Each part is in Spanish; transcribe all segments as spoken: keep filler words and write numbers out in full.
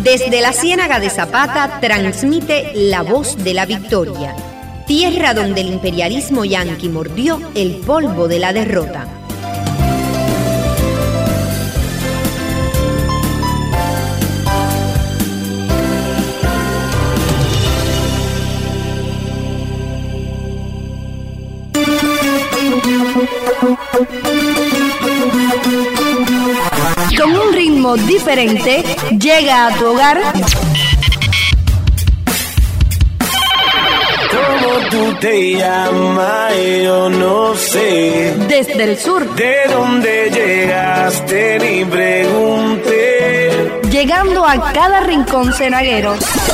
Desde la Ciénaga de Zapata transmite La Voz de la Victoria, tierra donde el imperialismo yanqui mordió el polvo de la derrota. Con un ritmo diferente, llega a tu hogar. ¿Cómo tú te llamas? Yo no sé. Desde el sur. ¿De dónde llegaste? Ni pregunté. Llegando a cada rincón cenaguero.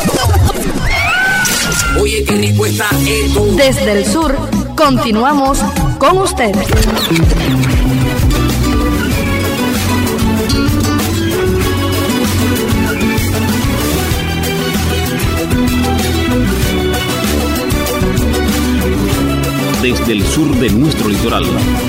Oye, qué rico está esto. Desde el sur, continuamos con ustedes. Desde el sur de nuestro litoral.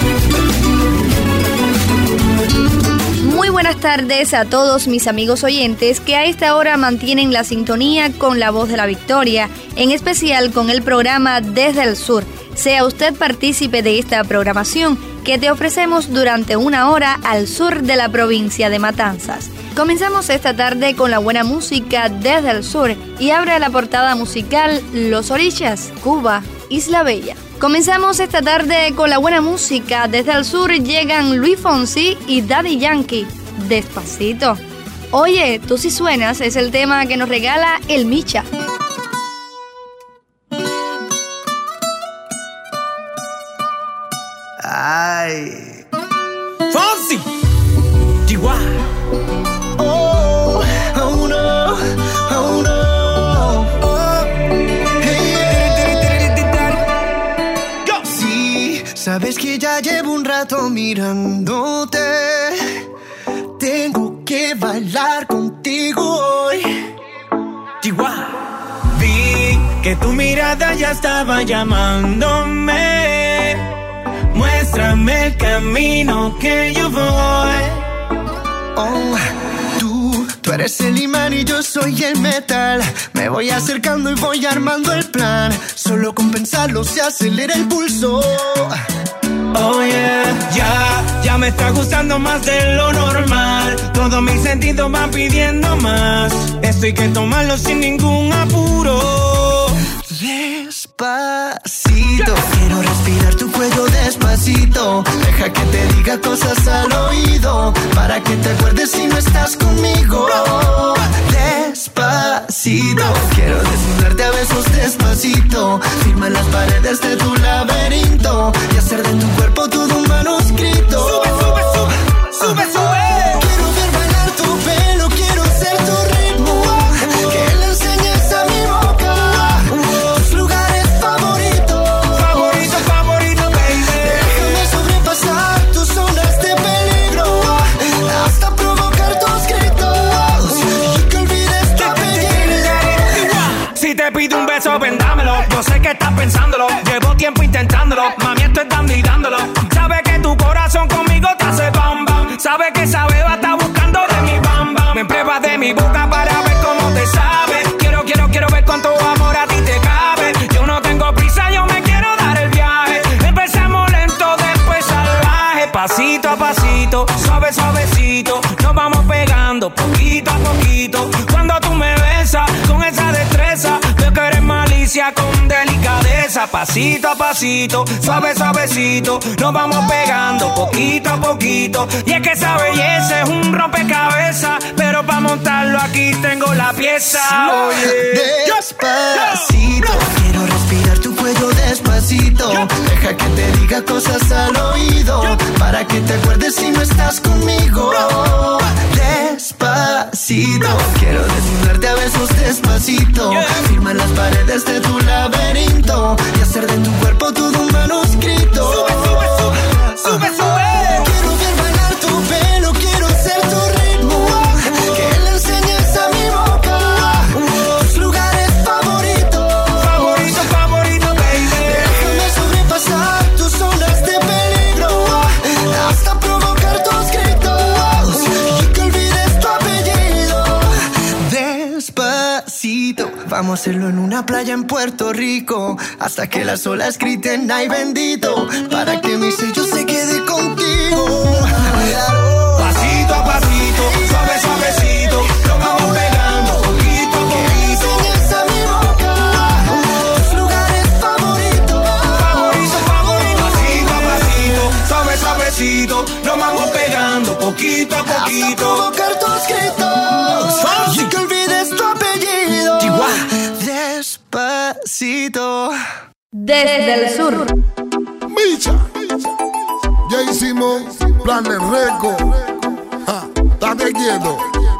Muy buenas tardes a todos mis amigos oyentes que a esta hora mantienen la sintonía con La Voz de la Victoria, en especial con el programa Desde el Sur. Sea usted partícipe de esta programación que te ofrecemos durante una hora al sur de la provincia de Matanzas. Comenzamos esta tarde con la buena música Desde el Sur y abre la portada musical Los Orichas, Cuba, Isla Bella. Comenzamos esta tarde con la buena música. Desde el sur llegan Luis Fonsi y Daddy Yankee, Despacito. Oye, tú sí suenas es el tema que nos regala el Micha. Ay, Fonsi, Chihuahua. Oh, oh no, oh no. Sabes que ya llevo un rato mirándote. Tengo que bailar contigo hoy. Chihuahua. Vi que tu mirada ya estaba llamándome. Muéstrame el camino que yo voy. Oh, tú, tú eres el imán y yo soy el metal. Me voy acercando y voy armando el plan. Solo con pensarlo se acelera el pulso. Oh yeah, ya, ya me está gustando más de lo normal. Todos mis sentidos van pidiendo más. Esto hay que tomarlo sin ningún apuro. Despacito, quiero respirar tu cuello despacito. Deja que te diga cosas al oído, para que te acuerdes si no estás conmigo. Despacito, quiero desnudarte a besos despacito. Firma las paredes de tu laberinto y hacer de tu cuerpo todo un manuscrito. Sube, sube, sube, sube, sube. Quiero ver bailar tu pelo, quiero ser tu ritmo. Que le enseñes a mi boca tus lugares favoritos. Favorito, favorito, baby. Déjame sobrepasar tus zonas de peligro hasta provocar tus gritos y que olvides tu apellido. Si te pido un beso, vendámelo. Yo sé que estás pensándolo. Llevo tiempo intentándolo. Mami, esto es dando y dándolo. Sabe que tu corazón conmigo te hace bam bam. Sabe que esa beba está buscando de mi bam bam. Me pruebas de mi boca para ver cómo te sabe. Quiero, quiero, quiero ver cuánto amor a ti te cabe. Yo no tengo prisa, yo me quiero dar el viaje. Empezamos lento, después salvaje. Pasito a pasito, suave, suavecito. Nos vamos pegando poquito a poquito. Cuando tú me besas con esa destreza, veo que eres malicia con delicadeza. Pasito a pasito, suave, suavecito. Nos vamos pegando poquito a poquito. Y es que esa belleza es un rompecabezas, pero para montarlo aquí tengo la pieza. Oye, despacito, quiero respirar tu cuello despacito. Deja que te diga cosas al oído, para que te acuerdes si no estás conmigo. Despacito, quiero desnudarte a besos despacito. Firma las paredes de tu laberinto y hacer de tu cuerpo todo un manuscrito. Sube, sube, sube, sube, sube. Quiero ver bailar tu pelo, quiero ser tu ritmo. Que le enseñes a mi boca tus lugares favoritos. Favorito, favorito, baby. Déjame sobrepasar tus zonas de peligro hasta provocar tus gritos y que olvides tu apellido. Vamos a hacerlo en una playa en Puerto Rico, hasta que las olas griten ay bendito, para que mi sello se quede contigo. Pasito a pasito, suave suavecito, nos vamos pegando poquito a poquito. Enseñas a mi boca tus lugares favoritos. Favorito, favorito. Pasito a pasito, suave suavecito, nos vamos pegando poquito a poquito. Hasta provocar tus gritos, y que olvides tu apellido. Despacito. Desde el sur. Micha, ya hicimos planes récord. Estate quieto.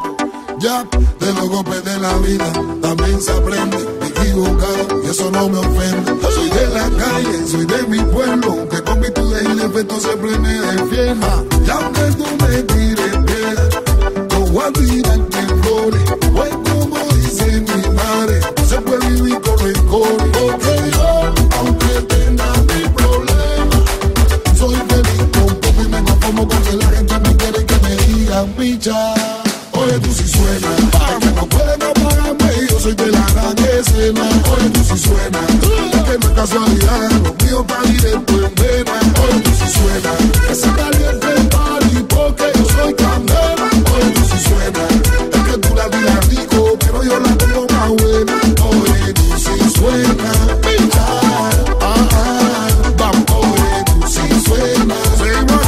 Ya de los golpes de la vida también se aprende. Equivocado y eso no me ofende. Soy de la calle, soy de mi pueblo, que con virtudes y defectos siempre me defiendo. Y aunque tú me tires piedra, no voy a tirarte flores. Pues como dice mi madre, se puede vivir con rencor. Porque yo, aunque tenga mi problema, soy feliz con poco y me conformo con que la gente me quiere y que me diga picha. Oye, tú sí suena, es que no pueden apagarme y yo soy de la gran escena. Oye, tú sí suena, es que no es casualidad, lo mío está directo en vena. Oye, tú sí suena, que se caliente el party porque yo soy candela. Oye, tú sí suena, es que tú la tiras rico, pero yo la tengo más buena. Oye, tú sí suena, picha, ah, ah, vamos. Oye, tú sí suena, seguimos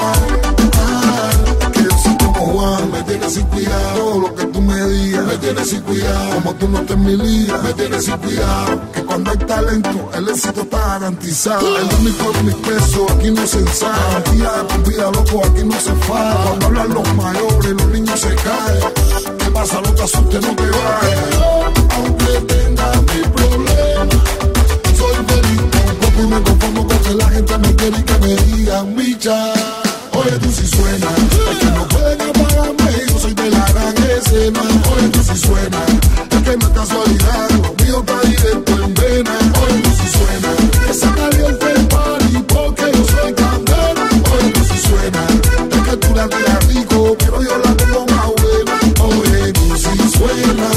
aquí, ah, que yo soy como Juan, me tienes sin cuidado, lo que tú me digas, me tienes sin cuidado, como tú no estés en mi liga, me tienes sin cuidado, que cuando hay talento, el éxito está garantizado, el único de mis pesos, aquí no se ensaya, tía de tu vida, loco, aquí no se falla, cuando hablan los mayores, los niños se caen, ¿qué pasa? No te asustes, no te vayas, aunque tenga mi problema, soy feliz con poco y me conformo con que la gente me quiere y que me digan micha. Oye, tú sí suena, es que no pueden apagarme, yo soy de la gran escena. Oye, tú sí suena, es que no es casualidad, lo mío está directo en vena. Oye, tú sí suena, que se caliente el party porque yo soy candela. Oye, tú sí suena, es que tú la tiras rico, pero yo la tengo más buena. Oye, tú sí suena,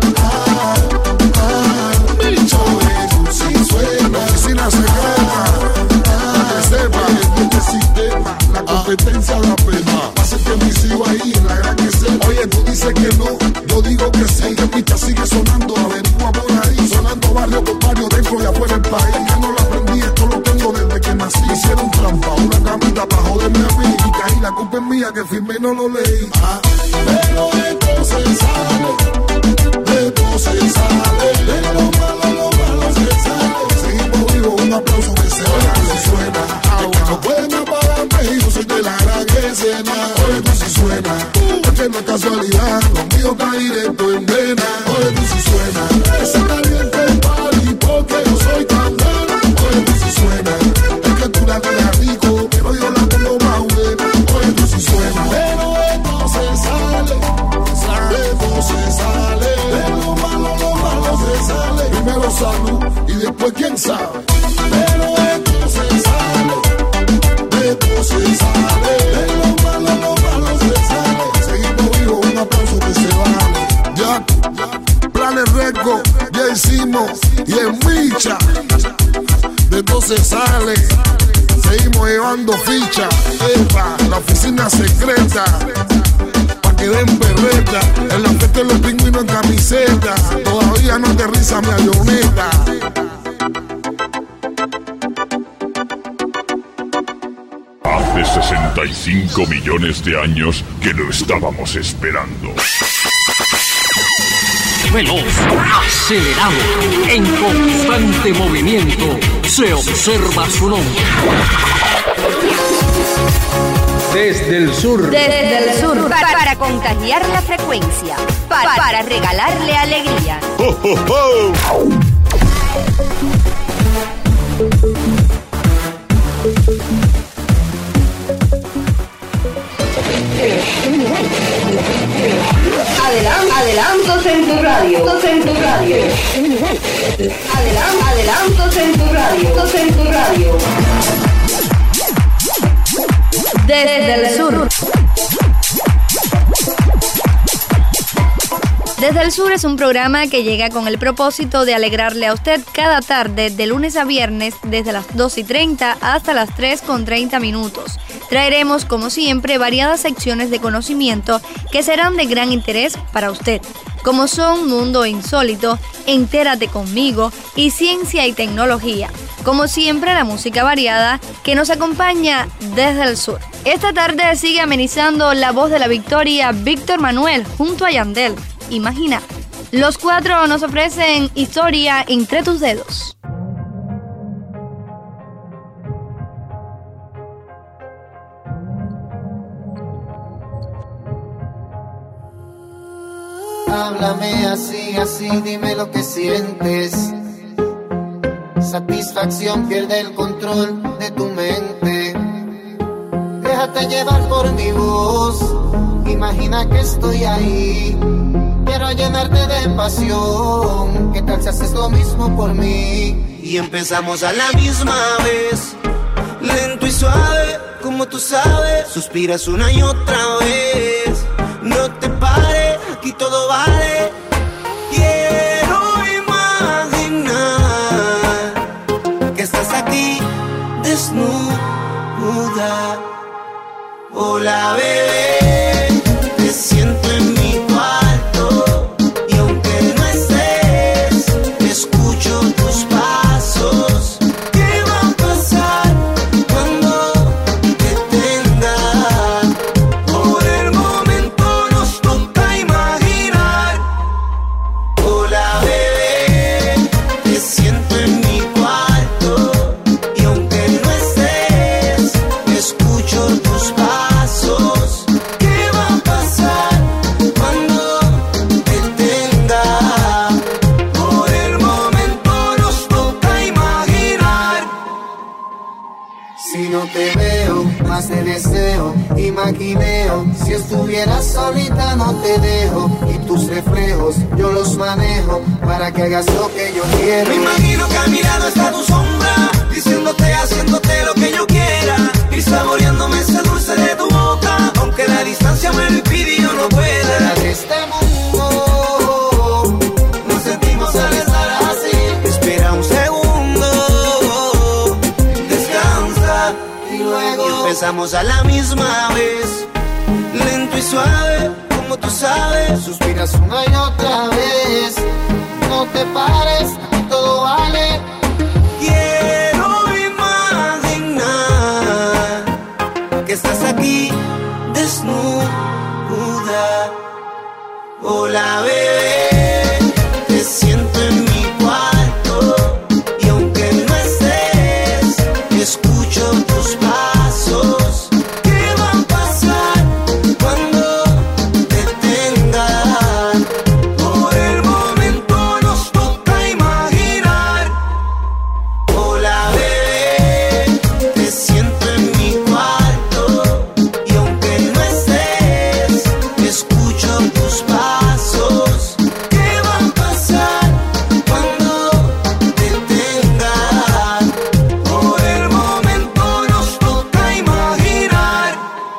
ah, ah, bicho. Oye, tú sí suena, oficina secreta, para que sepa que este sistema, la competencia da pena. Pasa que me sigo ahí en la gran que sé. Oye, tú dices que no, yo digo que sí. Que picha sigue sonando, averigua por ahí. Sonando barrio por barrio, dentro y afuera del país. Que no lo aprendí, esto lo tengo desde que nací. Hicieron trampa, una camita para joderme a mí. Y caí, la culpa es mía que firmé y no lo leí. Ah, pero entonces sale, de todo se sale. De lo malo, lo malo se sale. Seguimos vivos, un aplauso que se oiga, que suena. Aunque no pueden apagarme, yo soy de la gran escena. Oye, tú sí suena, porque no es casualidad, lo mío está directo en vena. Oye, tú sí suena, que se caliente el party porque yo soy candela. Oye, tú sí suena, es que tú la tiras rico, pero yo la tengo más buena. Oye, tú sí suena, pero esto se sale, de todo se sale, de lo malo, lo malo se sale. Primero salud y después quién sabe, pero esto se sale, de todo se sale, de lo malo, lo malo se sale. Seguimos vivos, un aplauso que se vale. Ya, planes récord, ya hicimos, y en Micha, de todo se sale. Seguimos llevando ficha, epa, la oficina secreta, pa' que den perreta, en la fiesta de los pingüinos en camiseta, todavía no aterriza mi avioneta. Hace sesenta y cinco millones de años que lo estábamos esperando. Veloz, acelerado, en constante movimiento, se observa su nombre. Desde el sur. Desde el sur. Para, para contagiar la frecuencia. Para, para regalarle alegría. ¡Oh, oh, oh! Adelan- adelantos en tu radio. Adelantos en tu radio. Adelan- adelantos en tu radio. Adelantos en tu radio. Desde el sur. Desde el Sur es un programa que llega con el propósito de alegrarle a usted cada tarde, de lunes a viernes, desde las dos y treinta hasta las tres con treinta minutos. Traeremos, como siempre, variadas secciones de conocimiento que serán de gran interés para usted, como son Mundo Insólito, Entérate Conmigo y Ciencia y Tecnología. Como siempre, la música variada que nos acompaña desde el Sur. Esta tarde sigue amenizando la voz de la victoria Víctor Manuel junto a Yandel. Imagina. Los cuatro nos ofrecen Historia entre tus dedos. Háblame así, así, dime lo que sientes. Satisfacción, pierde el control de tu mente. Déjate llevar por mi voz. Imagina que estoy ahí. Quiero llenarte de pasión. ¿Qué tal si haces lo mismo por mí? Y empezamos a la misma vez, lento y suave, como tú sabes. Suspiras una y otra vez. No te pares, aquí todo vale. Quiero imaginar que estás aquí desnuda. Hola, bebé, te siento en mi cuarto y aunque no estés, escucho tus pasos. ¿Qué va a pasar cuando te tenga? Por el momento nos toca imaginar. Hola, bebé, te siento en mi cuarto y aunque no estés, escucho tus pasos. ¿Qué va a pasar cuando te tenga? Por el momento nos toca imaginar. Si no te veo, más te deseo y maquineo. Si estuvieras solita no te dejo. Y tus reflejos yo los manejo para que hagas lo que yo quiero. Me imagino que a mi lado está tu sombra, diciéndote, haciéndote lo que yo quiera y saboreándome ese dulce de tu boca. Aunque la distancia me lo impide y yo no pueda. De este mundo nos sentimos al estar así. Espera un segundo, descansa y luego y empezamos a la misma vez, lento y suave, como tú sabes. Suspiras una y otra vez. No te pares, aquí todo vale. Quiero imaginar que estás aquí desnuda. Hola, bebé, te siento en mi cuarto y aunque no estés, escucho tus pasos. ¿Qué va a pasar cuando te tenga? Por el momento nos toca imaginar. Hola, bebé, te siento en mi cuarto y aunque no estés, escucho tus pasos. ¿Qué va a pasar cuando te tenga? Por el momento nos toca imaginar.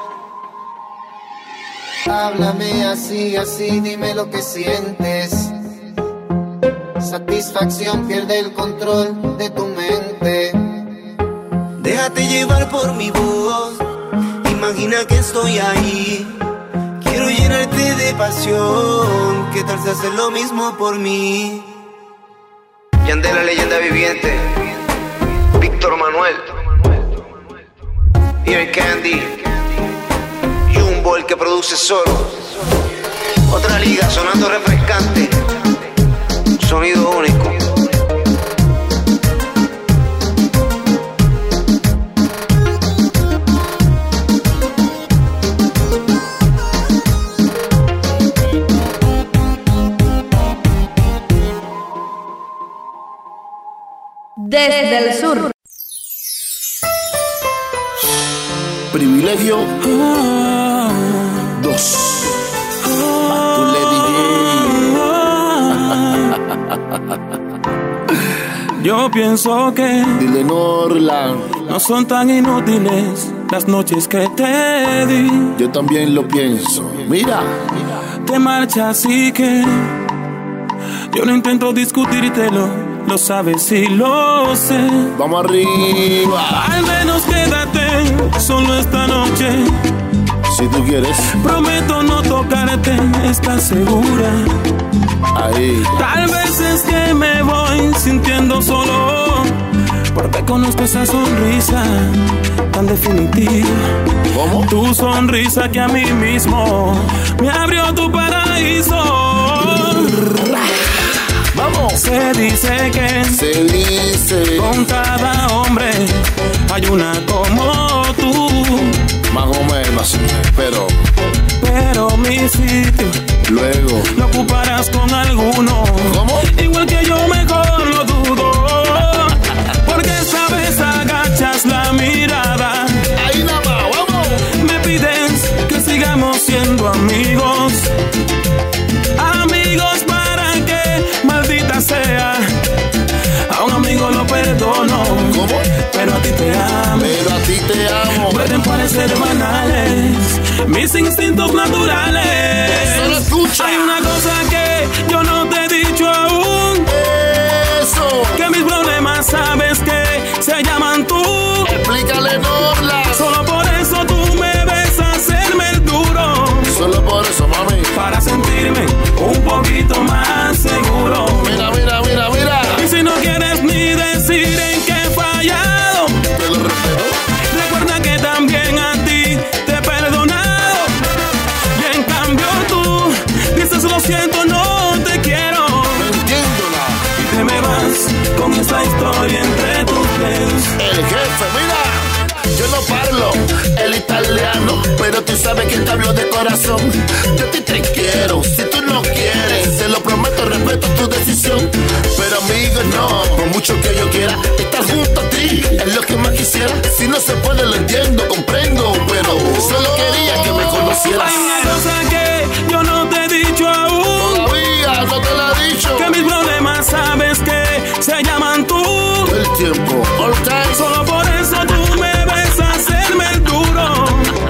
Háblame así, así, dime lo que sientes. Satisfacción, pierde el control de tu mente. Déjate llevar por mi voz. Imagina que estoy ahí. Quiero llenarte de pasión. ¿Qué tal si haces lo mismo por mí? Yandel, la leyenda viviente. Víctor Manuel. Ear Candy. Jumbo, el que produce solo. Otra liga sonando refrescante. Sonido único. Desde el Sur. Privilegio dos. Tú le D J. Yo pienso que dile Norla, no son tan inútiles las noches que te di. Yo también lo pienso. Mira, te marchas y que yo no intento discutírtelo, lo sabes y lo sé. Vamos arriba. Al menos quédate solo esta noche. Si tú quieres. Prometo no tocarte, ¿estás segura? Ahí. Tal vez es que me voy sintiendo solo, porque conozco esa sonrisa tan definitiva. ¿Cómo? Tu sonrisa que a mí mismo me abrió tu paraíso. Vamos. Se dice que Se dice con cada hombre hay una como tú. Más o menos, pero Pero mi sitio luego lo ocuparás con alguno. ¿Cómo? Igual que yo, mejor lo dudo, porque esta vez agachas la mirada. Ahí nada más, vamos. Me pides que sigamos siendo amigos. Amigos para que, maldita sea, a un amigo lo perdono. ¿Cómo? Pero a ti te amo. Pero a ti te amo. Pueden parecer banales mis instintos naturales. Solo escucha. Hay una cosa que yo no te he dicho aún. Eso. Que mis problemas sabes que se llaman tú. Explícale, Norla. Solo por eso tú me ves hacerme el duro. Solo por eso, mami. Para sentirme un poquito más seguro. Mira, mira, mira, mira. Y si no quieres ni decir en qué he fallado, te lo respeto. Recuerda que también a ti te he perdonado. Y en cambio tú dices lo siento, no te quiero. No entiendo nada. Y te me vas con esta historia entre tus dedos. El jefe, mira, yo no parlo el italiano, pero tú sabes que te hablo de corazón. Yo a ti te quiero, si tú no quieres, te lo prometo, respeto tu decisión. Pero amigo, no, por mucho que yo quiera estar junto a ti, es lo que más quisiera. Si no se puede, lo entiendo, comprendo, pero solo quería que me conocieras. Hay una cosa que yo no te he dicho aún. Todavía no te la he dicho. Que mis problemas sabes que se llaman tú. El tiempo, all time. Solo por eso tú me ves hacerme el duro.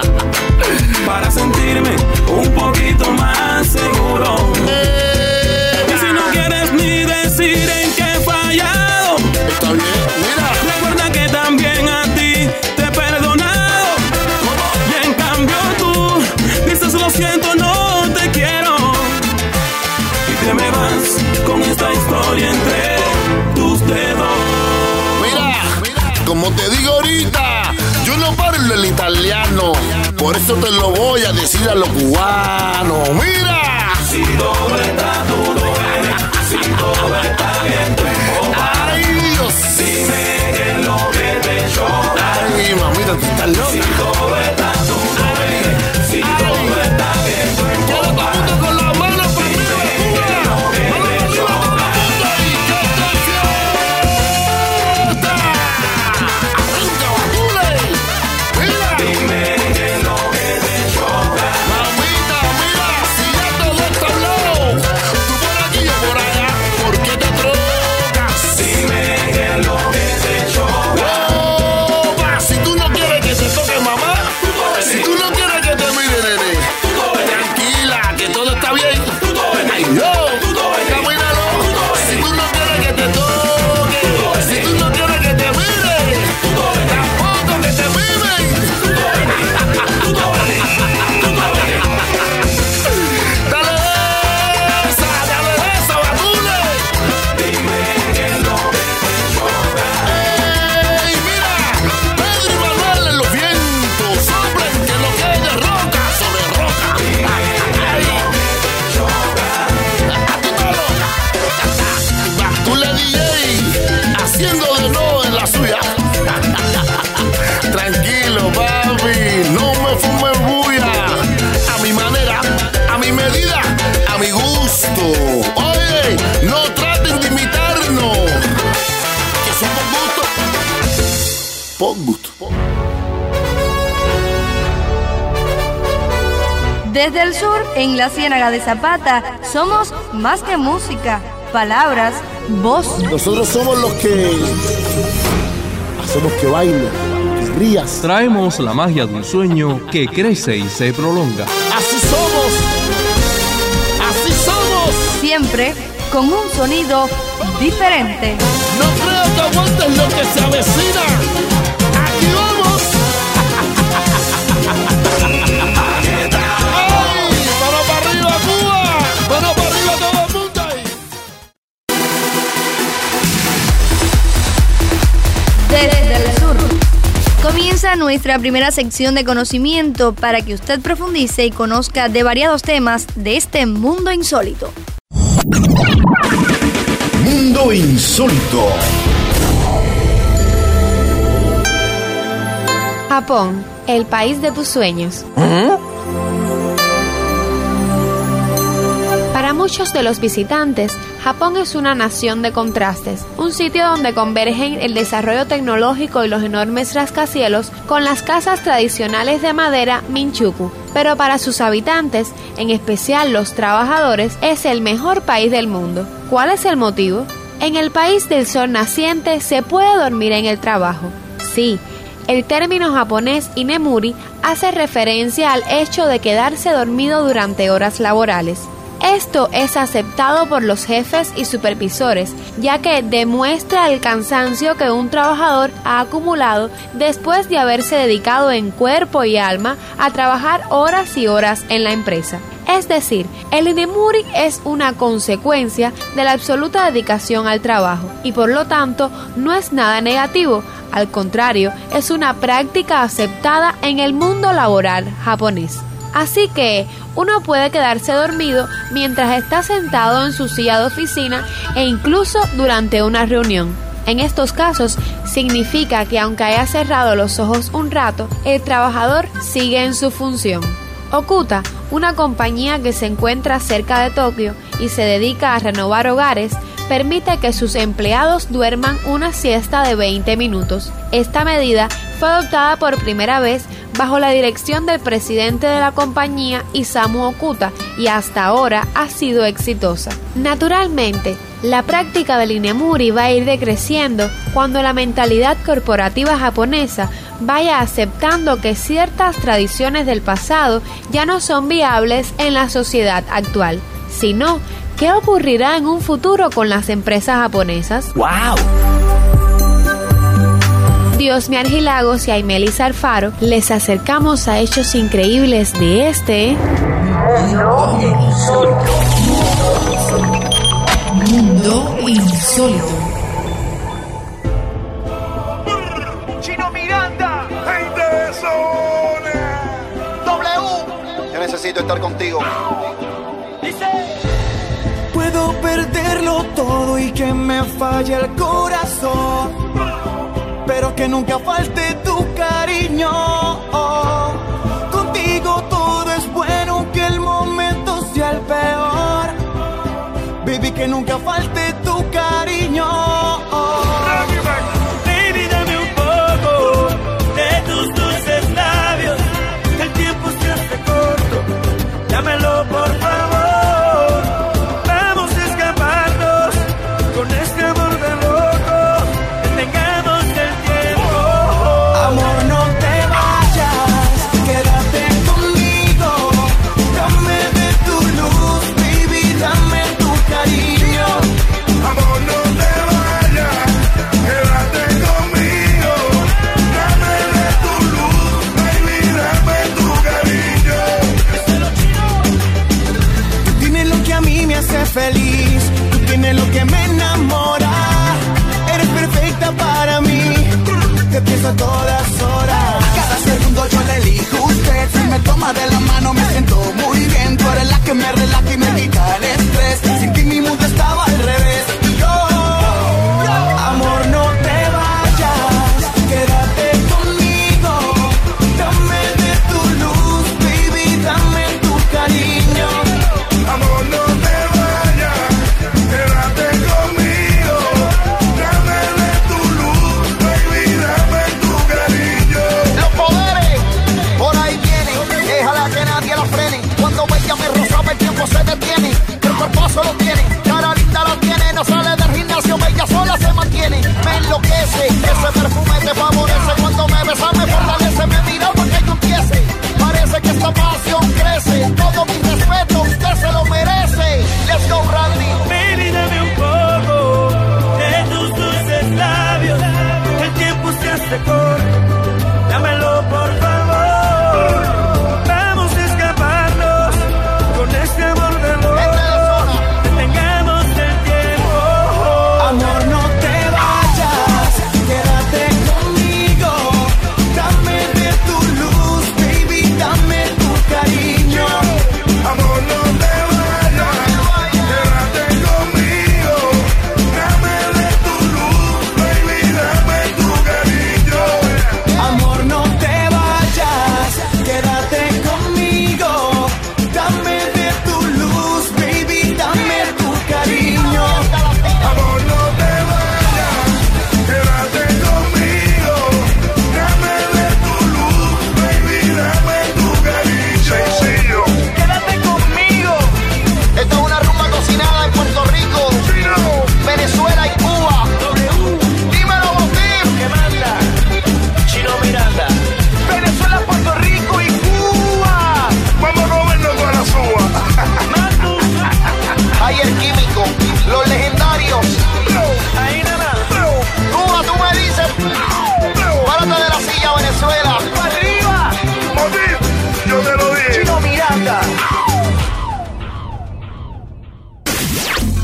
Para sentirme un poquito más seguro. Eh, Y si no quieres ni decir en qué he fallado, está bien, mira. recuerda que también a ti te he perdonado. Y en cambio tú dices lo siento, no te quiero. Y te me vas con esta historia entre tus dedos. Mira, como te digo ahorita, yo no parlo el italiano, por eso te lo voy a decir a los cubanos. Mira, Si todo está, tú lo eres. Si todo está bien, tú empujas. ay Dios, Dime qué es lo que te choca. ay mamita, tú estás Si loca. todo está, tú lo eres. Si todo está bien, tú Quiero todo el empujas. mundo con las manos para arriba, Cuba. Manos para arriba, todo el mundo y que te sienta. Arranca, Batule. Mira, Dime qué es lo que te choca. mamita, mira, si ya todo está hablado, tú por aquí, yo por allá, ¿por qué te trocas? Dime qué es lo que te choca. Opa, si tú no quieres que te toque mamá, si tú no quieres que te mire nene, tranquila, que todo está bien. Ay, yo, camínalo. Si tú no quieres que te toque, si tú no quieres que te mire, tampoco que te miren. Dale esa, dale esa, Batule. ¡Ey, mira! Pedro y Manuel en los vientos soplan que lo que hay de roca sobre roca. ¡Ay, ay! ¡A tu colo! Batule D J haciendo de nuevo en la suya. Tranquilo, papi, no me fume bulla. A mi manera, a mi medida, a mi gusto. Oye, no traten de imitarnos, que son por gusto. Por gusto. Desde el sur, en la Ciénaga de Zapata, somos más que música. palabras, voz. Nosotros somos los que hacemos que baile, que rías. Traemos la magia de un sueño que crece y se prolonga. Así somos, así somos. Siempre con un sonido diferente. No creo que aguantes lo que se avecina. Aquí vamos. ¡Ay! ¡Mano para arriba, Cuba! ¡Mano para arriba todo el mundo ahí! Desde el sur. Comienza nuestra primera sección de conocimiento para que usted profundice y conozca de variados temas de este mundo insólito. Mundo insólito. Japón, el país de tus sueños. ¿Eh? Para muchos de los visitantes, Japón es una nación de contrastes, un sitio donde convergen el desarrollo tecnológico y los enormes rascacielos con las casas tradicionales de madera Minchuku. Pero para sus habitantes, en especial los trabajadores, es el mejor país del mundo. ¿Cuál es el motivo? En el país del sol naciente se puede dormir en el trabajo. Sí, el término japonés inemuri hace referencia al hecho de quedarse dormido durante horas laborales. Esto es aceptado por los jefes y supervisores, ya que demuestra el cansancio que un trabajador ha acumulado después de haberse dedicado en cuerpo y alma a trabajar horas y horas en la empresa. Es decir, el inemuri es una consecuencia de la absoluta dedicación al trabajo y por lo tanto no es nada negativo. Al contrario, es una práctica aceptada en el mundo laboral japonés. Así que uno puede quedarse dormido mientras está sentado en su silla de oficina e incluso durante una reunión. En estos casos, significa que aunque haya cerrado los ojos un rato, el trabajador sigue en su función. Okuta, una compañía que se encuentra cerca de Tokio y se dedica a renovar hogares, permite que sus empleados duerman una siesta de veinte minutos. Esta medida fue adoptada por primera vez bajo la dirección del presidente de la compañía, Isamu Okuta, y hasta ahora ha sido exitosa. Naturalmente, la práctica del inemuri va a ir decreciendo cuando la mentalidad corporativa japonesa vaya aceptando que ciertas tradiciones del pasado ya no son viables en la sociedad actual. Si no, ¿qué ocurrirá en un futuro con las empresas japonesas? ¡Wow! Diosmi Argilagos y Aimelis Alfaro les acercamos a hechos increíbles de este Mundo Insólito. Mundo Insólito. Chino Miranda, gente de zona. W, yo necesito estar contigo. Dice: puedo perderlo todo y que me falle el corazón, pero que nunca falte tu cariño. Oh, contigo todo es bueno, que el momento sea el peor. Baby, que nunca falte tu cariño. Oh. Baby, dame un poco de tus dulces labios. El tiempo se hace corto, dámelo por favor. Vamos a escaparnos con este amor de loco. Tengamos el tiempo. Amor, no te vayas, quédate conmigo. Dame de tu luz, baby, dame tu cariño. Amor, no te vayas, quédate conmigo. Dame de tu luz, baby, dame tu cariño. Tú tienes lo que a mí me hace feliz, tú tienes lo que me enamora. Eres perfecta para mí, te pienso a todas horas. Cada segundo yo le elijo a usted. Si me toma de la mano me siento muy bien. Tú eres la que me relaja y me quita el estrés. Sin ti mi mundo estaba al revés. Y yo, amor, no te vayas, quédate conmigo. Dame de tu luz, baby, dame tu cariño. Amor, no te vayas, quédate conmigo. Dame de tu luz, baby, dame tu cariño. Los poderes por ahí vienen, déjala que nadie la frene. Cuando ella me rozaba el tiempo se detiene, el cuerpo solo tiene, cara linda la tiene.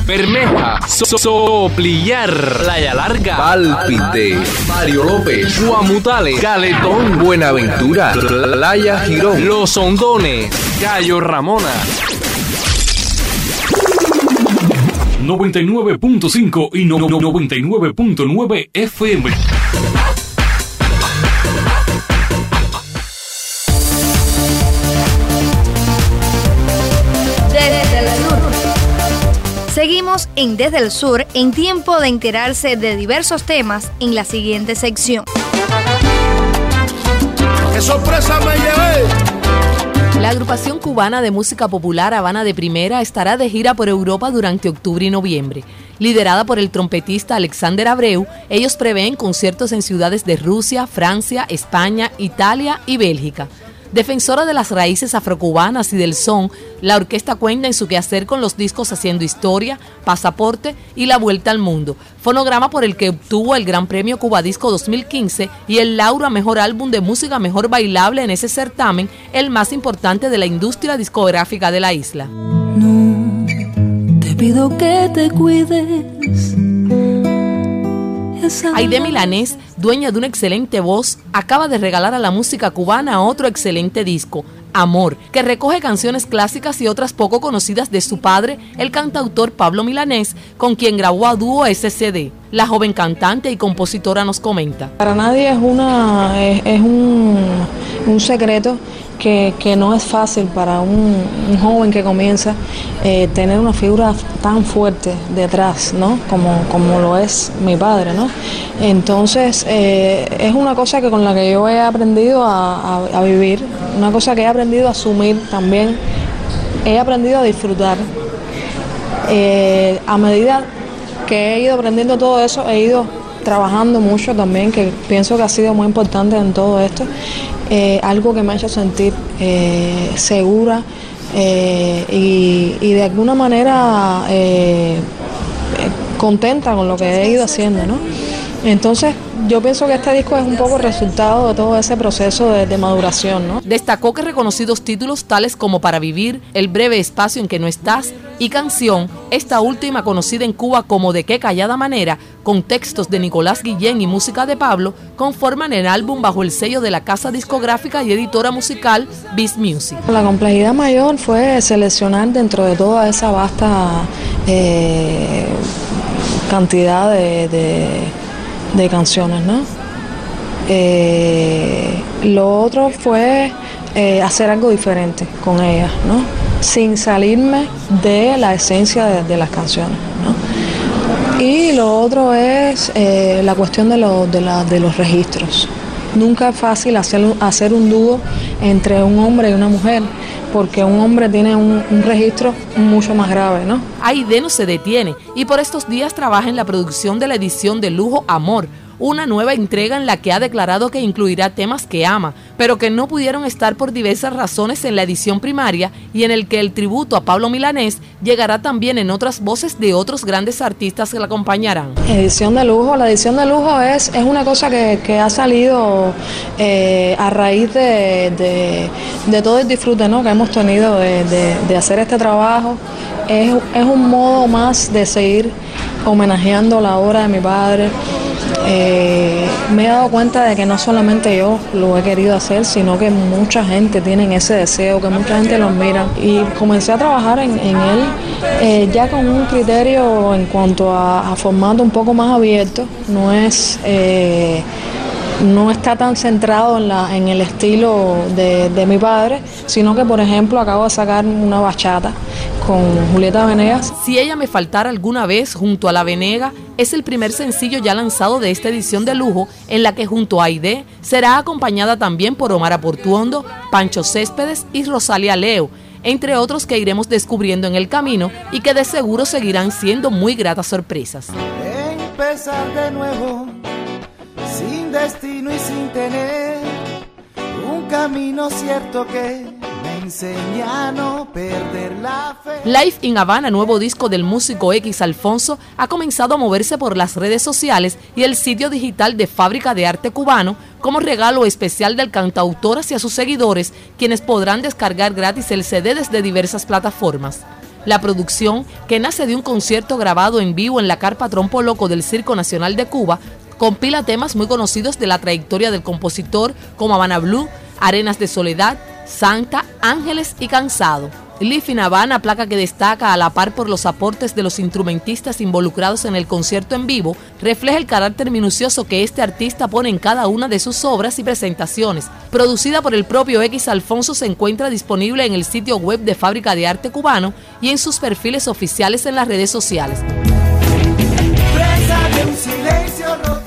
Bermeja, so Soplillar, Playa Larga, Pálpite, Mario López, Guamutales, Caletón, Buenaventura, Playa Girón, Los Hondones, Cayo Ramona. noventa y nueve punto cinco y no, no, noventa y nueve punto nueve F M. Desde el sur. Seguimos en Desde el Sur, en tiempo de enterarse de diversos temas en la siguiente sección. ¡Qué sorpresa me llevé! La agrupación cubana de música popular Habana de Primera estará de gira por Europa durante octubre y noviembre. Liderada por el trompetista Alexander Abreu, ellos prevén conciertos en ciudades de Rusia, Francia, España, Italia y Bélgica. Defensora de las raíces afrocubanas y del son, la orquesta cuenta en su quehacer con los discos Haciendo Historia, Pasaporte y La Vuelta al Mundo, fonograma por el que obtuvo el Gran Premio Cubadisco dos mil quince y el Lauro a Mejor Álbum de Música Mejor Bailable en ese certamen, el más importante de la industria discográfica de la isla. No te pido que te cuides. Aide Milanés, dueña de una excelente voz, acaba de regalar a la música cubana otro excelente disco, Amor, que recoge canciones clásicas y otras poco conocidas de su padre, el cantautor Pablo Milanés, con quien grabó a dúo ese C D. La joven cantante y compositora nos comenta. Para nadie es, una, es, es un, un secreto que, que no es fácil para un, un joven que comienza eh, tener una figura tan fuerte detrás, ¿no? Como, como lo es mi padre, ¿no? Entonces eh, es una cosa que con la que yo he aprendido a, a, a vivir, una cosa que he aprendido a asumir también, he aprendido a disfrutar. Eh, a medida que he ido aprendiendo todo eso, he ido trabajando mucho también, que pienso que ha sido muy importante en todo esto, eh, algo que me ha hecho sentir eh, segura eh, y, y de alguna manera eh, contenta con lo que he ido haciendo, ¿no? Entonces, yo pienso que este disco es un poco el resultado de todo ese proceso de, de maduración, ¿no? Destacó que reconocidos títulos tales como Para Vivir, El Breve Espacio en que No Estás y Canción, esta última conocida en Cuba como De Qué Callada Manera, con textos de Nicolás Guillén y música de Pablo, conforman el álbum bajo el sello de la casa discográfica y editora musical Beast Music. La complejidad mayor fue seleccionar dentro de toda esa vasta eh, cantidad de... de de canciones, ¿no? Eh, lo otro fue eh, hacer algo diferente con ellas, ¿no? Sin salirme de la esencia de, de las canciones, ¿no? Y lo otro es eh, la cuestión de, lo, de, la, de los registros. Nunca es fácil hacer, hacer un dúo entre un hombre y una mujer, porque un hombre tiene un, un registro mucho más grave, ¿no? Aide no se detiene y por estos días trabaja en la producción de la edición de lujo Amor, una nueva entrega en la que ha declarado que incluirá temas que ama, pero que no pudieron estar por diversas razones en la edición primaria y en el que el tributo a Pablo Milanés llegará también en otras voces de otros grandes artistas que la acompañarán. Edición de lujo, la edición de lujo es, es una cosa que, que ha salido eh, a raíz de, de, de todo el disfrute, ¿no?, que hemos tenido de, de, de hacer este trabajo. Es, es un modo más de seguir homenajeando la obra de mi padre. Eh, me he dado cuenta de que no solamente yo lo he querido hacer, sino que mucha gente tiene ese deseo, que mucha gente lo mira. Y comencé a trabajar en, en él eh, ya con un criterio en cuanto a, a formato un poco más abierto. No es... Eh, no está tan centrado en, la, en el estilo de, de mi padre, sino que, por ejemplo, acabo de sacar una bachata con Julieta Venegas. Si ella me faltara alguna vez, junto a La Venega, es el primer sencillo ya lanzado de esta edición de lujo, en la que junto a Aide será acompañada también por Omar Portuondo, Pancho Céspedes y Rosalia Leo, entre otros que iremos descubriendo en el camino y que de seguro seguirán siendo muy gratas sorpresas. Empezar de nuevo, sin destino y sin tener un camino cierto que me enseña a no perder la fe. Live in Habana, nuevo disco del músico X Alfonso, ha comenzado a moverse por las redes sociales y el sitio digital de Fábrica de Arte Cubano como regalo especial del cantautor hacia sus seguidores, quienes podrán descargar gratis el C D desde diversas plataformas. La producción, que nace de un concierto grabado en vivo en la carpa Trompo Loco del Circo Nacional de Cuba, compila temas muy conocidos de la trayectoria del compositor como Habana Blue, Arenas de Soledad, Santa, Ángeles y Cansado. Live in Habana, placa que destaca a la par por los aportes de los instrumentistas involucrados en el concierto en vivo, refleja el carácter minucioso que este artista pone en cada una de sus obras y presentaciones. Producida por el propio X Alfonso, se encuentra disponible en el sitio web de Fábrica de Arte Cubano y en sus perfiles oficiales en las redes sociales. Presa de un silencio roto.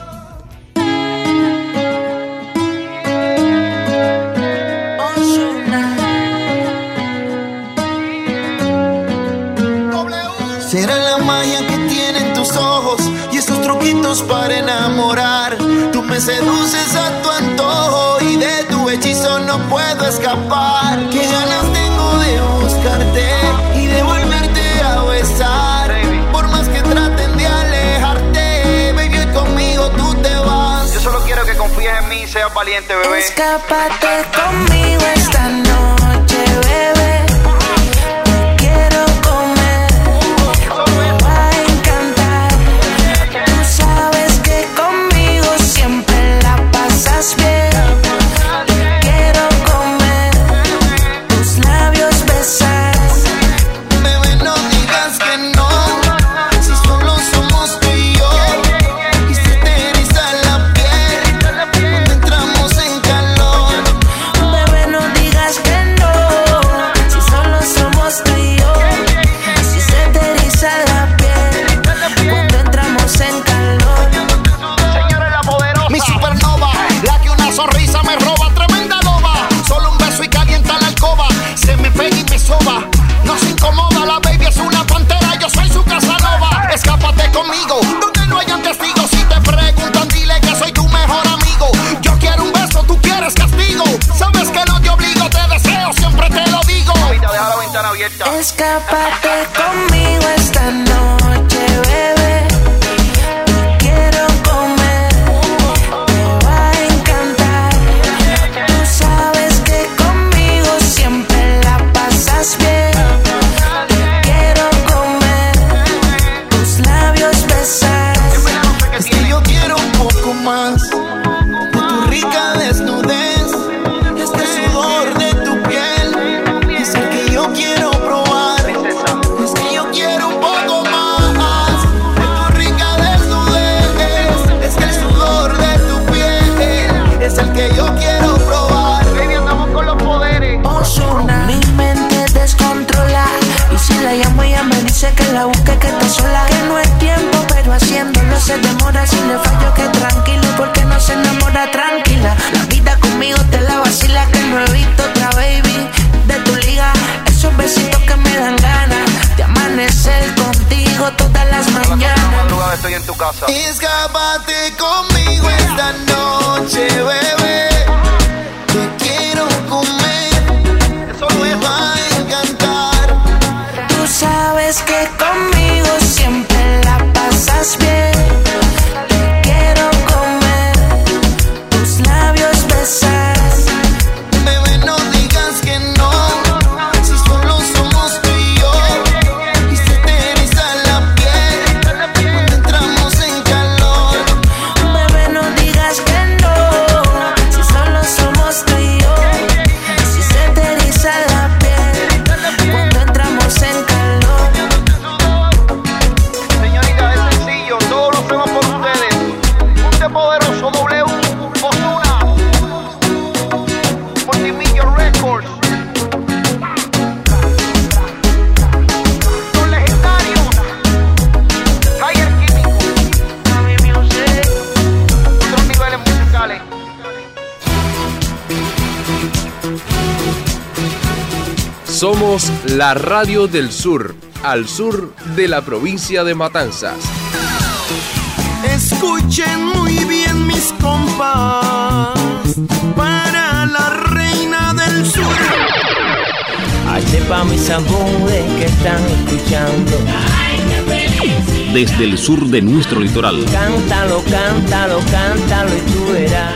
Será la magia que tienen tus ojos y esos truquitos para enamorar. Tú me seduces a tu antojo y de tu hechizo no puedo escapar. Qué ganas tengo de buscarte y de volverte a besar. Por más que traten de alejarte, baby, hoy conmigo tú te vas. Yo solo quiero que confíes en mí y seas valiente, bebé. Escápate conmigo esta noche, bebé. No se incomoda, la baby es una pantera, yo soy su Casanova. Escápate conmigo, donde no hayan testigos. Si te preguntan, dile que soy tu mejor amigo. Yo quiero un beso, tú quieres castigo. Sabes que no te obligo, te deseo, siempre te lo digo. Deja la ventana abierta. Escápate conmigo esta noche, bebé. Quiero comer, te va a encantar. Tú sabes que conmigo siempre la pasas bien. Más de tu rica desnudez, este sudor de tu piel es el que yo quiero probar. Es que yo quiero un poco más de tu rica desnudez, es que el sudor de tu piel es el que yo quiero probar. Baby, andamos con los poderes. Ozuna, mi mente descontrola y si la llamo ella me dice que la busque, que está sola, que no es tiempo, pero haciéndolo se demora. Si le fallo que tranquilo, porque no se enamora tranquila. La vida conmigo te la vacila, que no he visto otra baby de tu liga. Esos besitos que me dan ganas de amanecer contigo todas las mañanas. Estoy en tu casa. Escápate conmigo esta noche, bebé. Te quiero comer, eso me va a encantar. Tú sabes que conmigo siempre la pasas bien. Somos la radio del sur, al sur de la provincia de Matanzas. Escuchen muy bien mis compas, para la reina del sur. Ay, sepa mis amores que están escuchando. Desde el sur de nuestro litoral. Cántalo, cántalo, cántalo y tú verás.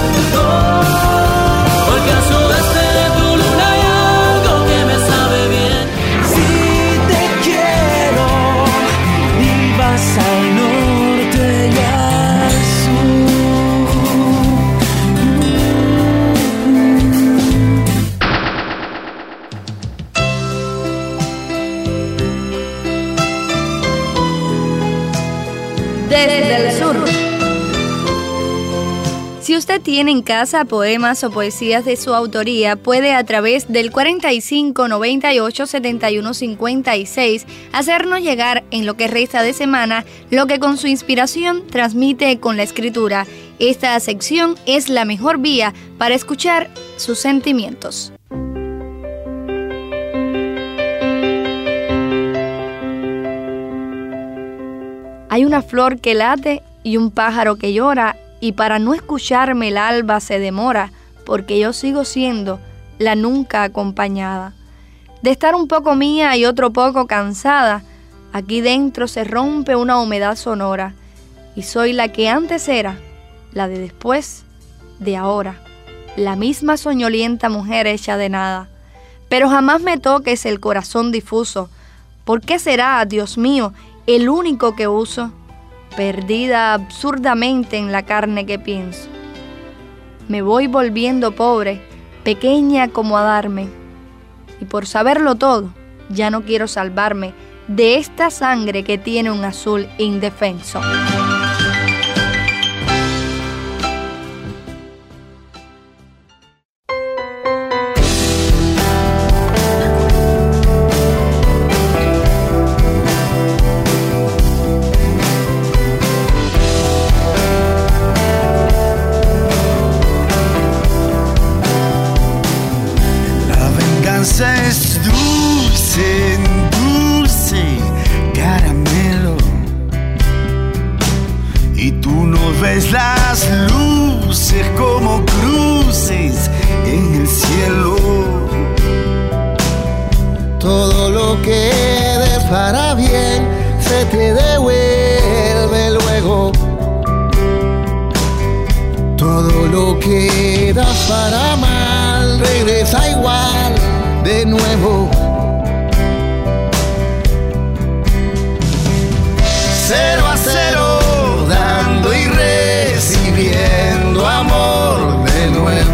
Porque al sudeste de tu luna hay algo que me sabe bien. Si usted tiene en casa poemas o poesías de su autoría, puede a través del cuarenta y cinco, noventa y ocho, setenta y uno, cincuenta y seis hacernos llegar en lo que resta de semana lo que con su inspiración transmite con la escritura. Esta sección es la mejor vía para escuchar sus sentimientos. Hay una flor que late y un pájaro que llora, y para no escucharme el alba se demora, porque yo sigo siendo la nunca acompañada. De estar un poco mía y otro poco cansada, aquí dentro se rompe una humedad sonora, y soy la que antes era, la de después, de ahora, la misma soñolienta mujer hecha de nada. Pero jamás me toques el corazón difuso. ¿Por qué será, Dios mío, el único que uso? Perdida absurdamente en la carne que pienso. Me voy volviendo pobre, pequeña como a darme. Y por saberlo todo, ya no quiero salvarme de esta sangre que tiene un azul indefenso. Es dulce, dulce caramelo, y tú no ves las luces como cruces en el cielo. Todo lo que des para bien se te devuelve luego. Todo lo que das para mal regresa igual de nuevo. Cero a cero, dando y recibiendo amor de nuevo,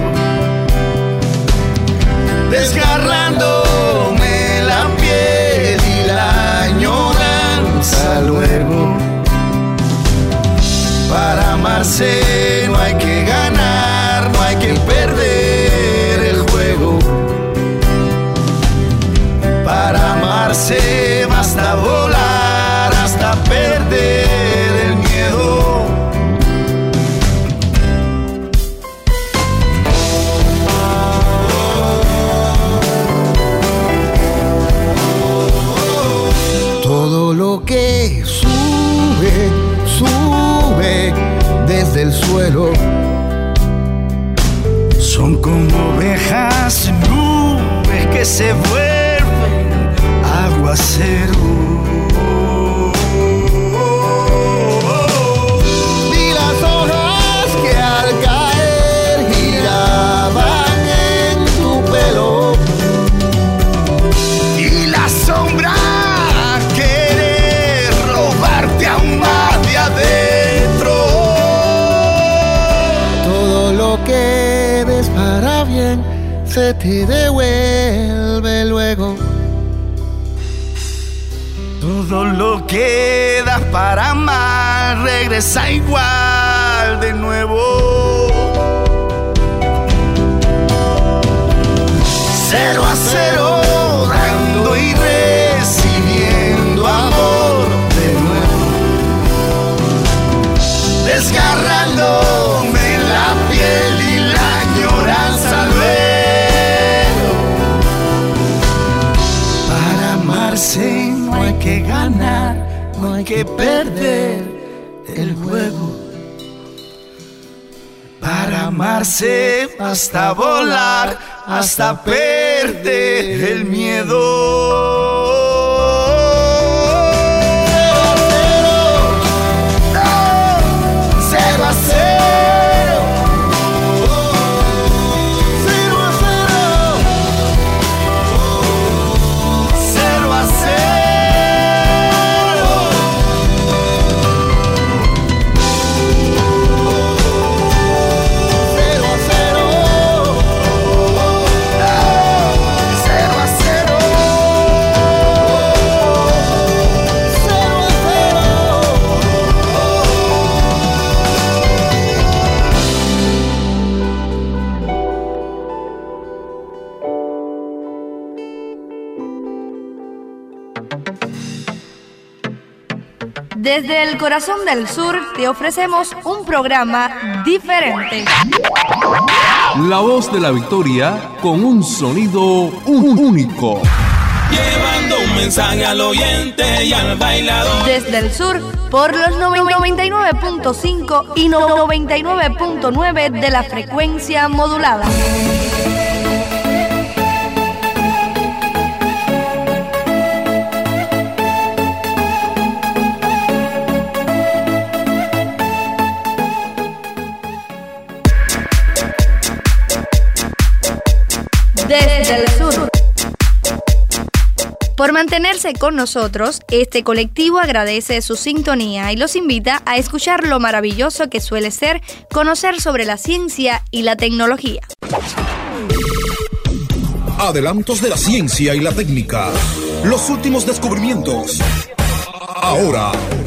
desgarrándome la piel y la añoranza luego. Para amarse no hay que ganar, no hay que perder el juego. Para amarse basta volar hasta perder el miedo. Todo lo que sube, sube desde el suelo. Son como ovejas, nubes que se vuelven aguacero. Y las hojas que al caer giraban en tu pelo, y la sombra quiere robarte aún más de adentro. Todo lo que des para bien se te devuelve luego. Todo lo que das para mal regresa igual de nuevo. Cero a cero, dando y recibiendo amor de nuevo, desgarrándome la piel y la añoranza luego. Para amarse no hay que ganar, no hay que perder el juego. Para amarse basta volar hasta perder el miedo. Desde el corazón del sur te ofrecemos un programa diferente. La voz de la victoria con un sonido único. Llevando un mensaje al oyente y al bailador. Desde el sur, por los noventa y nueve punto cinco y noventa y nueve punto nueve de la frecuencia modulada. Desde el sur. Por mantenerse con nosotros, este colectivo agradece su sintonía y los invita a escuchar lo maravilloso que suele ser conocer sobre la ciencia y la tecnología. Adelantos de la ciencia y la técnica. Los últimos descubrimientos. Ahora.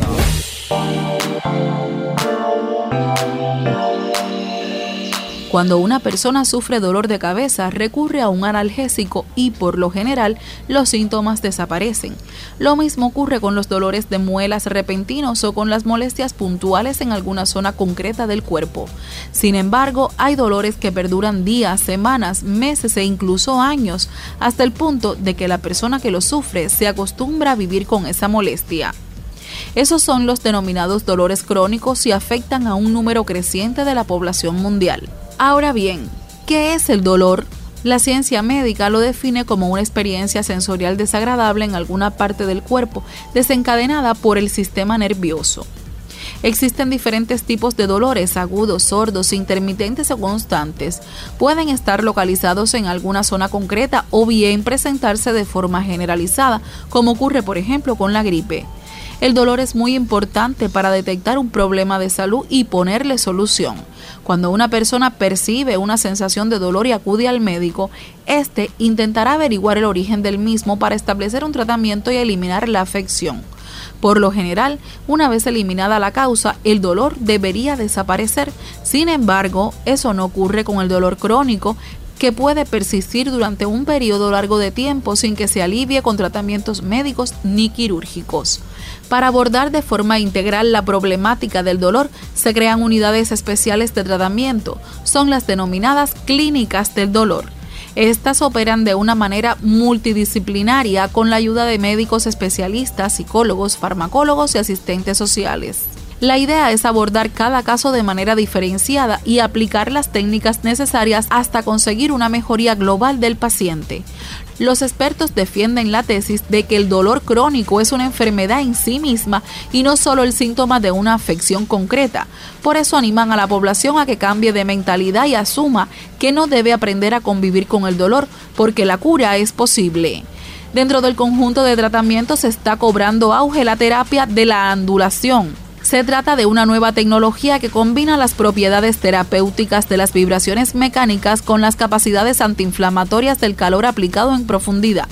Cuando una persona sufre dolor de cabeza, recurre a un analgésico y, por lo general, los síntomas desaparecen. Lo mismo ocurre con los dolores de muelas repentinos o con las molestias puntuales en alguna zona concreta del cuerpo. Sin embargo, hay dolores que perduran días, semanas, meses e incluso años, hasta el punto de que la persona que lo sufre se acostumbra a vivir con esa molestia. Esos son los denominados dolores crónicos y afectan a un número creciente de la población mundial. Ahora bien, ¿qué es el dolor? La ciencia médica lo define como una experiencia sensorial desagradable en alguna parte del cuerpo, desencadenada por el sistema nervioso. Existen diferentes tipos de dolores, agudos, sordos, intermitentes o constantes. Pueden estar localizados en alguna zona concreta o bien presentarse de forma generalizada, como ocurre por ejemplo con la gripe. El dolor es muy importante para detectar un problema de salud y ponerle solución. Cuando una persona percibe una sensación de dolor y acude al médico, este intentará averiguar el origen del mismo para establecer un tratamiento y eliminar la afección. Por lo general, una vez eliminada la causa, el dolor debería desaparecer. Sin embargo, eso no ocurre con el dolor crónico, que puede persistir durante un periodo largo de tiempo sin que se alivie con tratamientos médicos ni quirúrgicos. Para abordar de forma integral la problemática del dolor, se crean unidades especiales de tratamiento. Son las denominadas clínicas del dolor. Estas operan de una manera multidisciplinaria con la ayuda de médicos especialistas, psicólogos, farmacólogos y asistentes sociales. La idea es abordar cada caso de manera diferenciada y aplicar las técnicas necesarias hasta conseguir una mejoría global del paciente. Los expertos defienden la tesis de que el dolor crónico es una enfermedad en sí misma y no solo el síntoma de una afección concreta. Por eso animan a la población a que cambie de mentalidad y asuma que no debe aprender a convivir con el dolor, porque la cura es posible. Dentro del conjunto de tratamientos se está cobrando auge la terapia de la ondulación. Se trata de una nueva tecnología que combina las propiedades terapéuticas de las vibraciones mecánicas con las capacidades antiinflamatorias del calor aplicado en profundidad.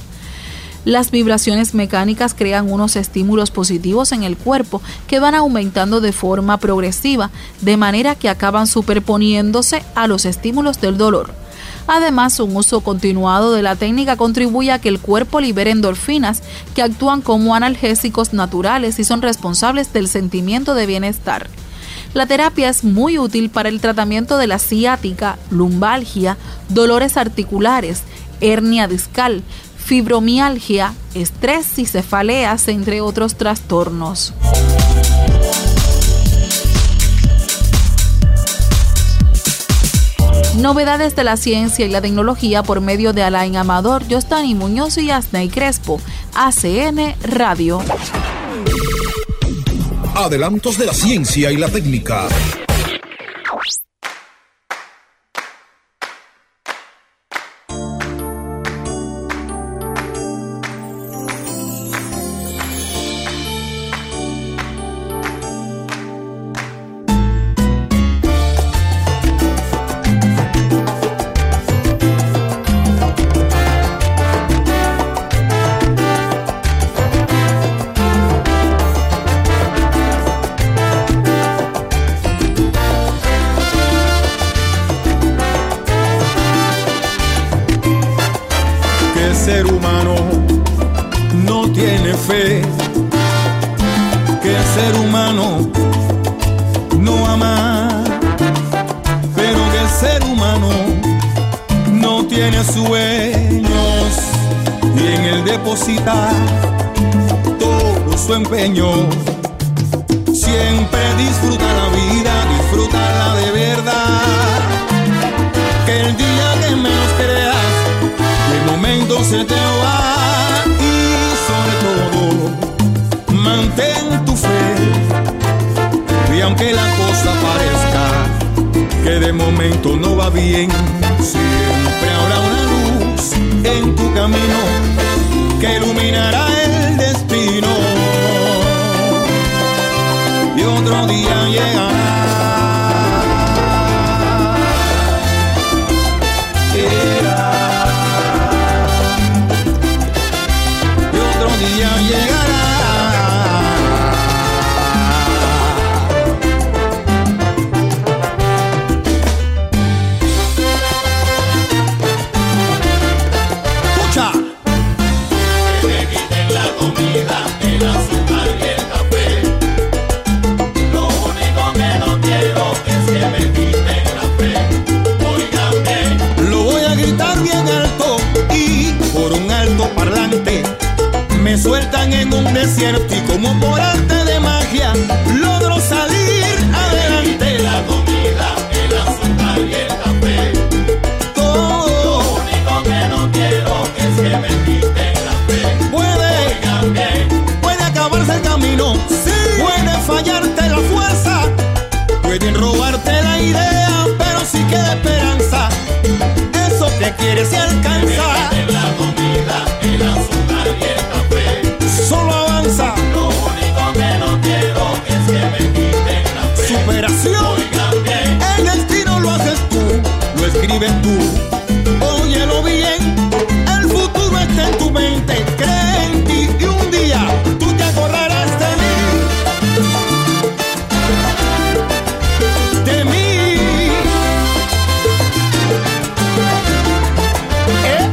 Las vibraciones mecánicas crean unos estímulos positivos en el cuerpo que van aumentando de forma progresiva, de manera que acaban superponiéndose a los estímulos del dolor. Además, un uso continuado de la técnica contribuye a que el cuerpo libere endorfinas que actúan como analgésicos naturales y son responsables del sentimiento de bienestar. La terapia es muy útil para el tratamiento de la ciática, lumbalgia, dolores articulares, hernia discal, fibromialgia, estrés y cefaleas, entre otros trastornos. Novedades de la ciencia y la tecnología por medio de Alain Amador, Yostani Muñoz y Asnei Crespo. A C N Radio. Adelantos de la ciencia y la técnica. ser humano no tiene fe, que el ser humano ser humano no tiene sueños y en él deposita todo su empeño. Siempre disfruta la vida, disfrútala de verdad. Que el día que menos creas, el momento se te va. Y sobre todo, mantén tu fe. Y aunque la cosa parezca que de momento no va bien, siempre habrá una luz en tu camino que iluminará el destino. Y otro día llegará. Yeah. Y otro día llegará. Escucha. Que me quiten la comida, el azúcar y el café. Lo único que no quiero es que me quiten la fe. Óigame. Lo voy a gritar bien alto y por un alto parlante me sueltan en un desierto y como por arte de magia logro salir adelante. La comida, el azúcar y el café. Todo. Lo único que no quiero es que me quiten la fe. Puede, Óigame. puede acabarse el camino, sí. Puede fallarte la fuerza, pueden robarte la idea, pero sí queda esperanza. Eso que quieres se alcanza. La comida, el azúcar y el café. Solo avanza. Lo único que no quiero es que me quiten la fe. Superación. Óigame. El destino lo haces tú, lo escribes tú. Óyelo bien, el futuro está en tu mente. Cree en ti y un día tú te acordarás de mí. De mí. ¿Eh?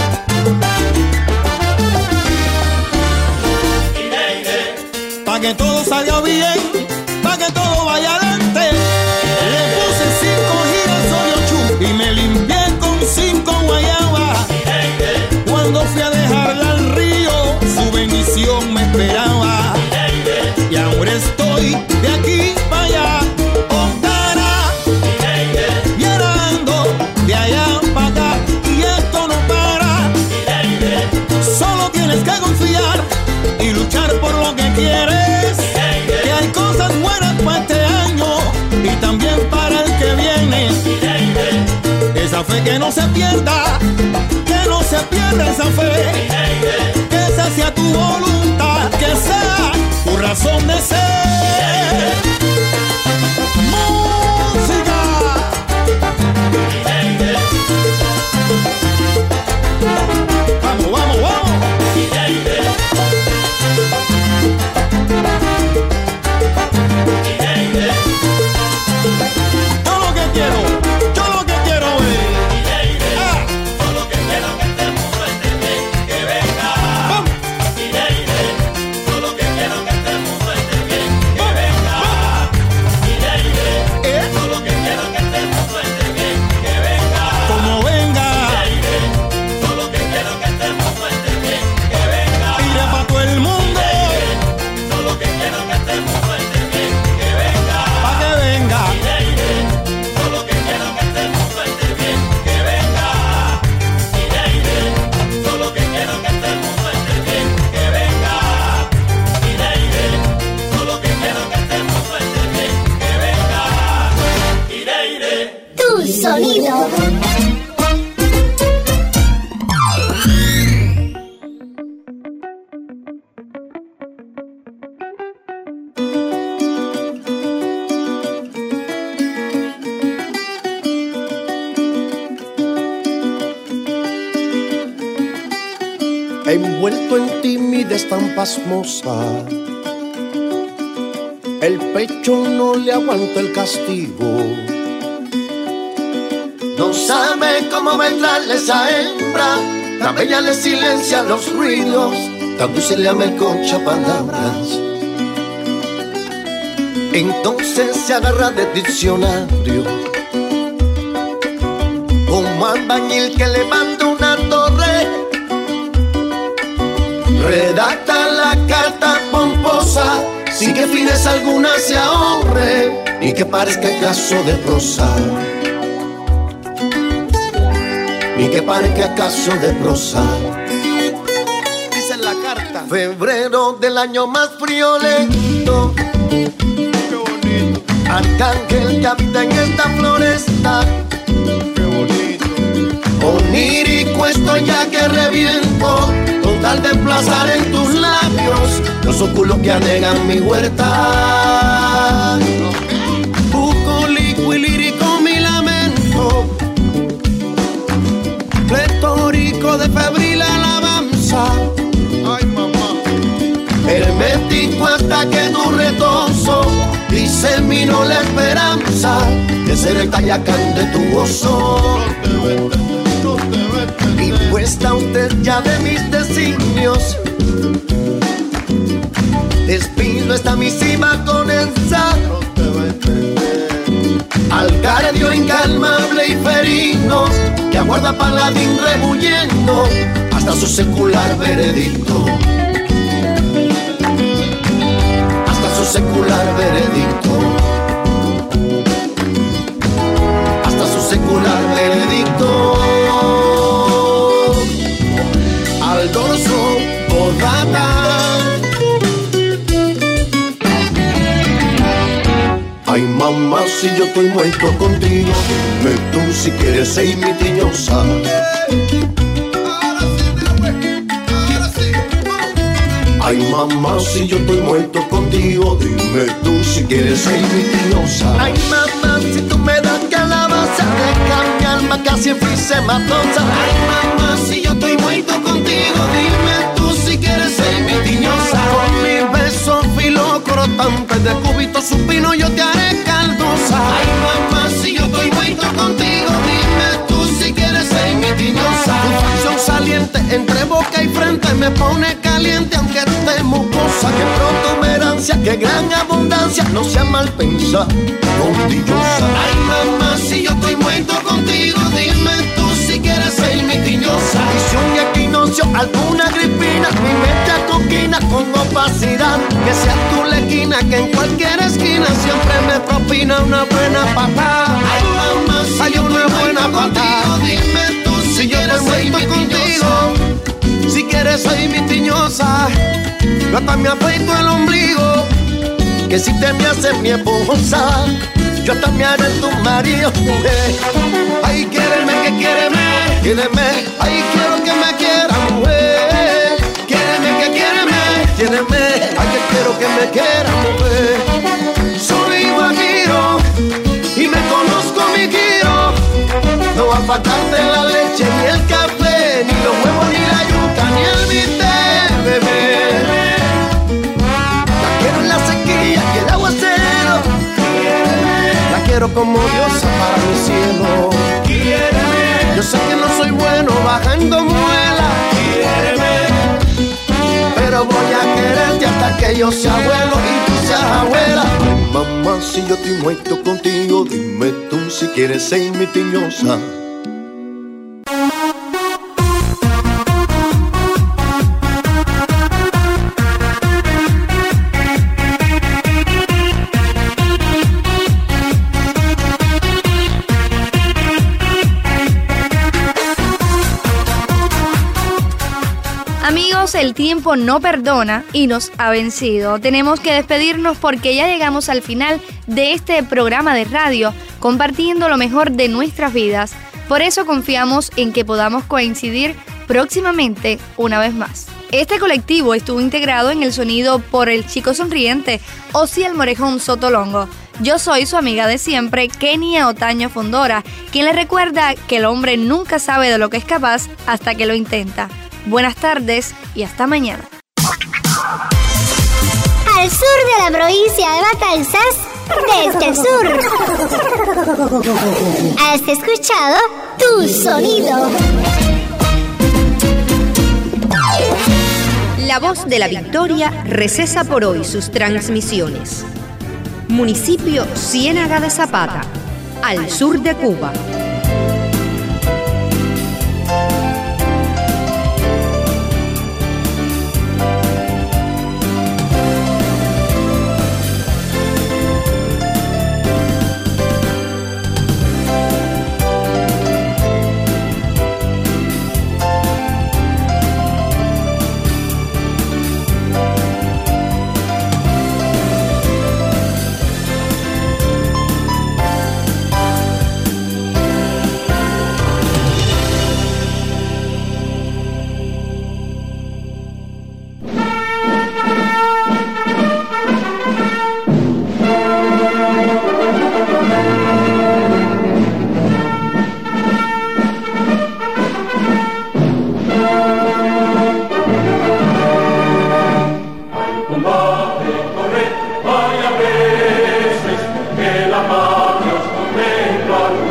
Pa' que todo salga bien, pa' que todo vaya adelante. Le puse cinco girasoles y me limpié con cinco guayabas. Cuando fui a dejarla al río, su bendición me esperaba. Y ahora estoy de aquí para allá, Octara, y ahora ando de allá para acá, y esto no para. Solo tienes que confiar y luchar por lo que quieres, que hay cosas buenas para este año y también para el que viene. Esa fe que no se pierda, que no se pierda esa fe, que esa sea tu voluntad, que sea tu razón de ser. Música. Vamos, vamos, vamos. Yo lo que quiero, yo lo que quiero es. Ah. Yo lo que quiero que este mundo esté bien, que venga. Vamos. Yo lo que quiero que este mundo esté bien, que venga. ¿Eh? Yo lo que quiero que este mundo esté bien, que venga. Como venga. Yo lo que quiero que este mundo esté bien, que venga. Iré pa' todo el mundo. Yo lo que quiero que este mundo esté bien, que venga. Pa' que venga. Yo lo que quiero que este mundo esté bien, que venga. Yo lo que quiero que este mundo esté bien, que venga. Yo lo que quiero que este mundo esté bien, que venga. Tu sonido. Envuelto en timidez tan pasmosa, el pecho no le aguanta el castigo. No sabe cómo bailarle esa hembra, tan bella le silencia los ruidos, tan dulce le amelconcha palabras. Entonces se agarra del diccionario como albañil que levanta una torre. Redacta la carta pomposa, sin que fines alguna se ahorre, ni que parezca caso de prosa, ni que parezca caso de prosa. Dice la carta: febrero del año más friolento, qué bonito. Arcángel que habita en esta floresta, qué bonito. Onírico estoy ya que reviento, con tal de emplazar en tus labios los óculos que anegan mi huerta. Bucólico y lírico mi lamento, pletórico de febril alabanza. Ay, mamá. Hermético hasta que tu retozo diseminó la esperanza de ser el Tayacán de tu gozo. Impuesta usted ya de mis designios, despilo esta misiva con el sano Algardio incalmable y ferinos, que aguarda paladín rebulliendo hasta su secular veredicto, hasta su secular veredicto, hasta su secular veredicto. Al dorso podata, ay mamá, si yo estoy muerto contigo, dime tú si quieres ser mi tiñosa. Ay mamá, si yo estoy muerto contigo, dime tú si quieres ser mi tiñosa. Ay mamá, si tú me das calabaza, deja mi alma casi en matosa. Ay mamá, si yo estoy muerto contigo, dime tú si quieres ser mi tiñosa. Con mi beso filo cortante de cúbito supino yo te haré caldosa. Ay mamá, si yo estoy muerto contigo, dime tú si quieres ser mi tiñosa. Tu facción saliente entre boca y frente me pone caliente aunque esté mucosa. Que protuberancia, que gran abundancia, no sea mal pensada, condillosa. Ay mamá, si yo estoy muerto contigo, dime tú si quieres ser mi tiñosa. Visión y equinoccio, alguna gripina, mi mente acoquina con opacidad. Que sea tu lequina, que en cualquier esquina siempre me propina una buena patada. Ay mamá, si hay una buena patada, dime tú si, si yo estoy muerto contigo, si quieres ser mi tiñosa. Yo hasta me afeito el ombligo, que si te me haces mi esposa, yo hasta me haré tu marido, mujer. Ay, quiéreme, que quiéreme, quiéreme. Ay, quiero que me quiera, mujer. Quiéreme, que quiéreme, quiéreme. Ay, que quiero que me quiera, mujer. Soy guajiro y me conozco mi giro. No va a faltarte la leche, ni el café, ni los huevos, ni la yuca, ni el bistec, bebé. La quiero en la sequía y el aguacero. La quiero como diosa para mi cielo. Quiéreme. Yo sé que no soy bueno bajando muela. Quiéreme. Pero voy a quererte hasta que yo sea abuelo y tú seas abuela. Ay, mamá, si yo estoy muerto contigo, dime tú si quieres ser mi tiñosa. Amigos, el tiempo no perdona y nos ha vencido. Tenemos que despedirnos porque ya llegamos al final de este programa de radio, compartiendo lo mejor de nuestras vidas. Por eso confiamos en que podamos coincidir próximamente una vez más. Este colectivo estuvo integrado en el sonido por el chico sonriente Osiel Morejón Sotolongo. Yo soy su amiga de siempre, Kenia Otaño Fondora, quien le recuerda que el hombre nunca sabe de lo que es capaz hasta que lo intenta. Buenas tardes y hasta mañana. Al sur de la provincia de Matanzas, desde el sur. Has escuchado Tu Sonido. La Voz de la Victoria recesa por hoy sus transmisiones. Municipio Ciénaga de Zapata, al sur de Cuba.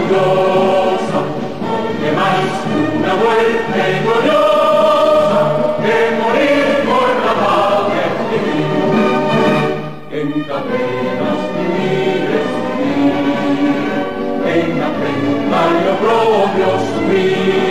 gloriosa, donde más una muerte gloriosa que morir por la patria divina. En cadenas civiles vivir, en aprender lo propio sufrir.